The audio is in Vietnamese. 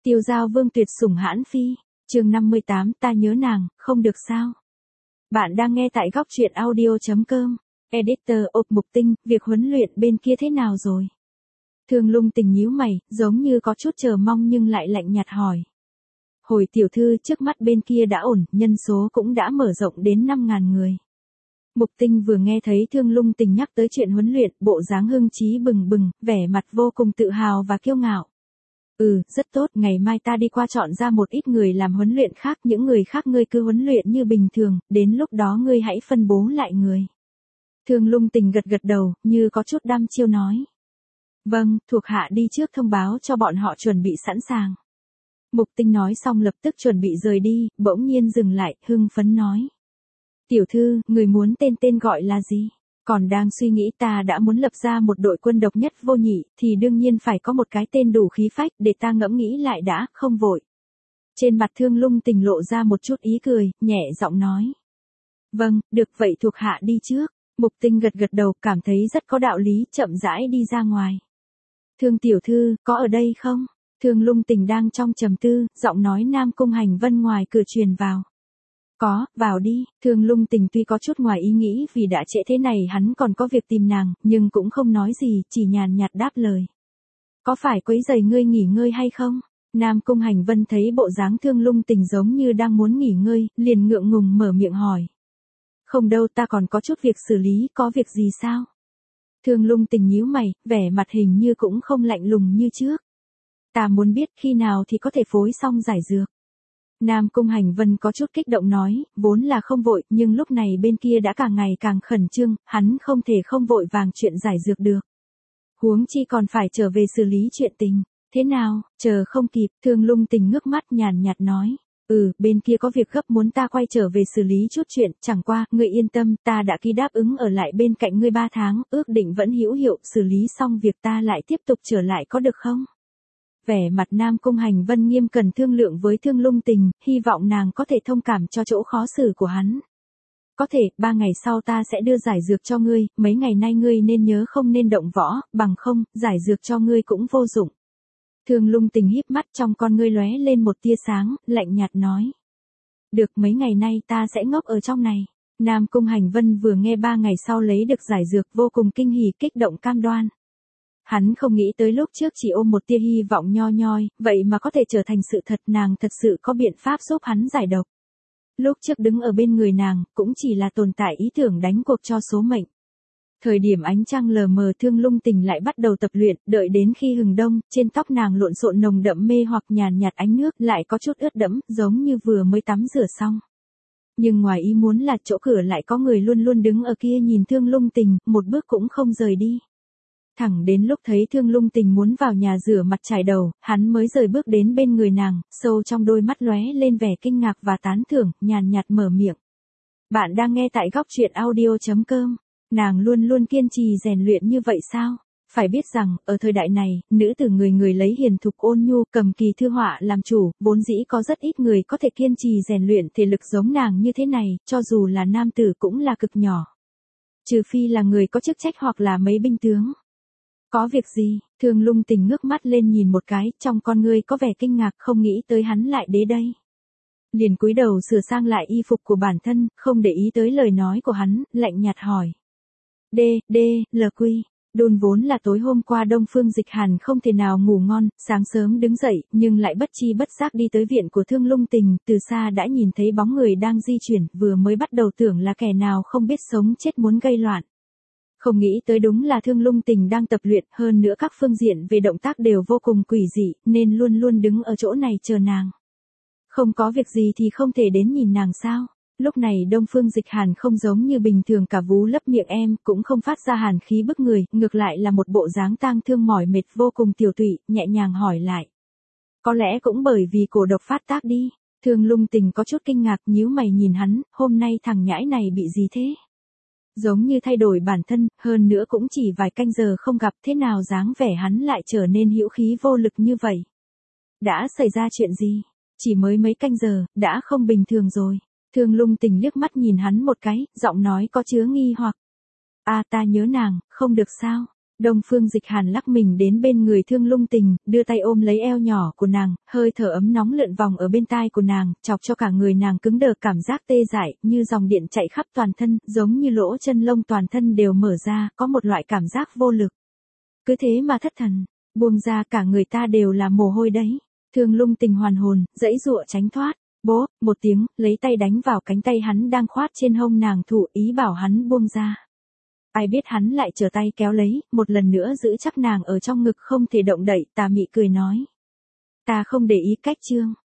Tiêu Giao Vương tuyệt sủng hãn phi, chương 58, ta nhớ nàng, không được sao. Bạn đang nghe tại góc truyện audio.com. Editor Mục Tinh, việc huấn luyện bên kia thế nào rồi? Thương Lung Tình nhíu mày, giống như có chút chờ mong nhưng lại lạnh nhạt hỏi. Hồi tiểu thư, trước mắt bên kia đã ổn, nhân số cũng đã mở rộng đến 5.000 người. Mục Tinh vừa nghe thấy Thương Lung Tình nhắc tới chuyện huấn luyện, bộ dáng hưng trí bừng bừng, vẻ mặt vô cùng tự hào và kiêu ngạo. Rất tốt, ngày mai ta đi qua chọn ra một ít người làm huấn luyện khác, những người khác ngươi cứ huấn luyện như bình thường, đến lúc đó ngươi hãy phân bố lại người. Thương Lung Tình gật gật đầu, như có chút đăm chiêu nói. Vâng, thuộc hạ đi trước thông báo cho bọn họ chuẩn bị sẵn sàng. Mục Tinh nói xong lập tức chuẩn bị rời đi, bỗng nhiên dừng lại, hưng phấn nói. Tiểu thư, người muốn tên gọi là gì? Còn đang suy nghĩ, ta đã muốn lập ra một đội quân độc nhất vô nhị, thì đương nhiên phải có một cái tên đủ khí phách, để ta ngẫm nghĩ lại đã, không vội. Trên mặt Thương Lung Tình lộ ra một chút ý cười, nhẹ giọng nói. Vâng, được vậy thuộc hạ đi trước. Mục Tinh gật gật đầu, cảm thấy rất có đạo lý, chậm rãi đi ra ngoài. Thương tiểu thư, có ở đây không? Thương Lung Tình đang trong trầm tư, giọng nói Nam Cung Hành Vân ngoài cửa truyền vào. Có, vào đi. Thương Lung Tình tuy có chút ngoài ý nghĩ vì đã trễ thế này hắn còn có việc tìm nàng, nhưng cũng không nói gì, chỉ nhàn nhạt đáp lời. Có phải quấy rầy ngươi nghỉ ngơi hay không? Nam Cung Hành Vân thấy bộ dáng Thương Lung Tình giống như đang muốn nghỉ ngơi, liền ngượng ngùng mở miệng hỏi. Không đâu, ta còn có chút việc xử lý, có việc gì sao? Thương Lung Tình nhíu mày, vẻ mặt hình như cũng không lạnh lùng như trước. Ta muốn biết khi nào thì có thể phối xong giải dược. Nam Cung Hành Vân có chút kích động nói, vốn là không vội, nhưng lúc này bên kia đã càng ngày càng khẩn trương, hắn không thể không vội vàng chuyện giải dược được. Huống chi còn phải trở về xử lý chuyện tình, thế nào, chờ không kịp, Thương Lung Tình ngước mắt nhàn nhạt nói. Bên kia có việc gấp muốn ta quay trở về xử lý chút chuyện, chẳng qua, ngươi yên tâm, ta đã ký đáp ứng ở lại bên cạnh ngươi 3 tháng, ước định vẫn hữu hiệu, xử lý xong việc ta lại tiếp tục trở lại có được không? Vẻ mặt Nam Cung Hành Vân nghiêm cẩn thương lượng với Thương Lung Tình, hy vọng nàng có thể thông cảm cho chỗ khó xử của hắn. Có thể, 3 ngày sau ta sẽ đưa giải dược cho ngươi, mấy ngày nay ngươi nên nhớ không nên động võ, bằng không, giải dược cho ngươi cũng vô dụng. Thương Lung Tình híp mắt, trong con ngươi lóe lên một tia sáng, lạnh nhạt nói. Được, mấy ngày nay ta sẽ ngốc ở trong này. Nam Cung Hành Vân vừa nghe 3 ngày sau lấy được giải dược vô cùng kinh hỉ, kích động cam đoan. Hắn không nghĩ tới lúc trước chỉ ôm một tia hy vọng nho nhoi, vậy mà có thể trở thành sự thật, nàng thật sự có biện pháp giúp hắn giải độc. Lúc trước đứng ở bên người nàng, cũng chỉ là tồn tại ý tưởng đánh cuộc cho số mệnh. Thời điểm ánh trăng lờ mờ, Thương Lung Tình lại bắt đầu tập luyện, đợi đến khi hừng đông, trên tóc nàng lộn xộn nồng đậm mê hoặc nhàn nhạt ánh nước, lại có chút ướt đẫm, giống như vừa mới tắm rửa xong. Nhưng ngoài ý muốn là chỗ cửa lại có người luôn luôn đứng ở kia nhìn Thương Lung Tình, một bước cũng không rời đi. Thẳng đến lúc thấy Thương Lung Tình muốn vào nhà rửa mặt chải đầu, hắn mới rời bước đến bên người nàng, sâu trong đôi mắt lóe lên vẻ kinh ngạc và tán thưởng, nhàn nhạt mở miệng. Bạn đang nghe tại góc truyện audio.com. Nàng luôn luôn kiên trì rèn luyện như vậy sao? Phải biết rằng, ở thời đại này, nữ tử người người lấy hiền thục ôn nhu, cầm kỳ thư họa làm chủ, vốn dĩ có rất ít người có thể kiên trì rèn luyện thể lực giống nàng như thế này, cho dù là nam tử cũng là cực nhỏ. Trừ phi là người có chức trách hoặc là mấy binh tướng. Có việc gì? Thương Lung Tình ngước mắt lên nhìn một cái, trong con ngươi có vẻ kinh ngạc, không nghĩ tới hắn lại đến đây. Liền cúi đầu sửa sang lại y phục của bản thân, không để ý tới lời nói của hắn, lạnh nhạt hỏi. LQ. Đồn vốn là tối hôm qua Đông Phương Dịch Hàn không thể nào ngủ ngon, sáng sớm đứng dậy, nhưng lại bất chi bất giác đi tới viện của Thương Lung Tình, từ xa đã nhìn thấy bóng người đang di chuyển, vừa mới bắt đầu tưởng là kẻ nào không biết sống chết muốn gây loạn. Không nghĩ tới đúng là Thương Lung Tình đang tập luyện, hơn nữa các phương diện về động tác đều vô cùng quỷ dị, nên luôn luôn đứng ở chỗ này chờ nàng. Không có việc gì thì không thể đến nhìn nàng sao? Lúc này Đông Phương Dịch Hàn không giống như bình thường cả vú lấp miệng em, cũng không phát ra hàn khí bức người, ngược lại là một bộ dáng tang thương mỏi mệt vô cùng tiểu tụy, nhẹ nhàng hỏi lại. Có lẽ cũng bởi vì cổ độc phát tác đi. Thương Lung Tình có chút kinh ngạc, nhíu mày nhìn hắn, hôm nay thằng nhãi này bị gì thế? Giống như thay đổi bản thân, hơn nữa cũng chỉ vài canh giờ không gặp, thế nào dáng vẻ hắn lại trở nên hữu khí vô lực như vậy? Đã xảy ra chuyện gì? Chỉ mới mấy canh giờ, đã không bình thường rồi. Thương Lung Tình liếc mắt nhìn hắn một cái, giọng nói có chứa nghi hoặc. Ta nhớ nàng, không được sao? Đông Phương Dịch Hàn lắc mình đến bên người Thương Lung Tình, đưa tay ôm lấy eo nhỏ của nàng, hơi thở ấm nóng lượn vòng ở bên tai của nàng, chọc cho cả người nàng cứng đờ, cảm giác tê dại, như dòng điện chạy khắp toàn thân, giống như lỗ chân lông toàn thân đều mở ra, có một loại cảm giác vô lực. Cứ thế mà thất thần, buông ra, cả người ta đều là mồ hôi đấy. Thương Lung Tình hoàn hồn, giãy giụa tránh thoát. Bố, một tiếng, lấy tay đánh vào cánh tay hắn đang khoát trên hông nàng, thủ ý bảo hắn buông ra. Ai biết hắn lại trở tay kéo lấy, một lần nữa giữ chắc nàng ở trong ngực không thể động đậy, tà mị cười nói. Ta không để ý cách Trương.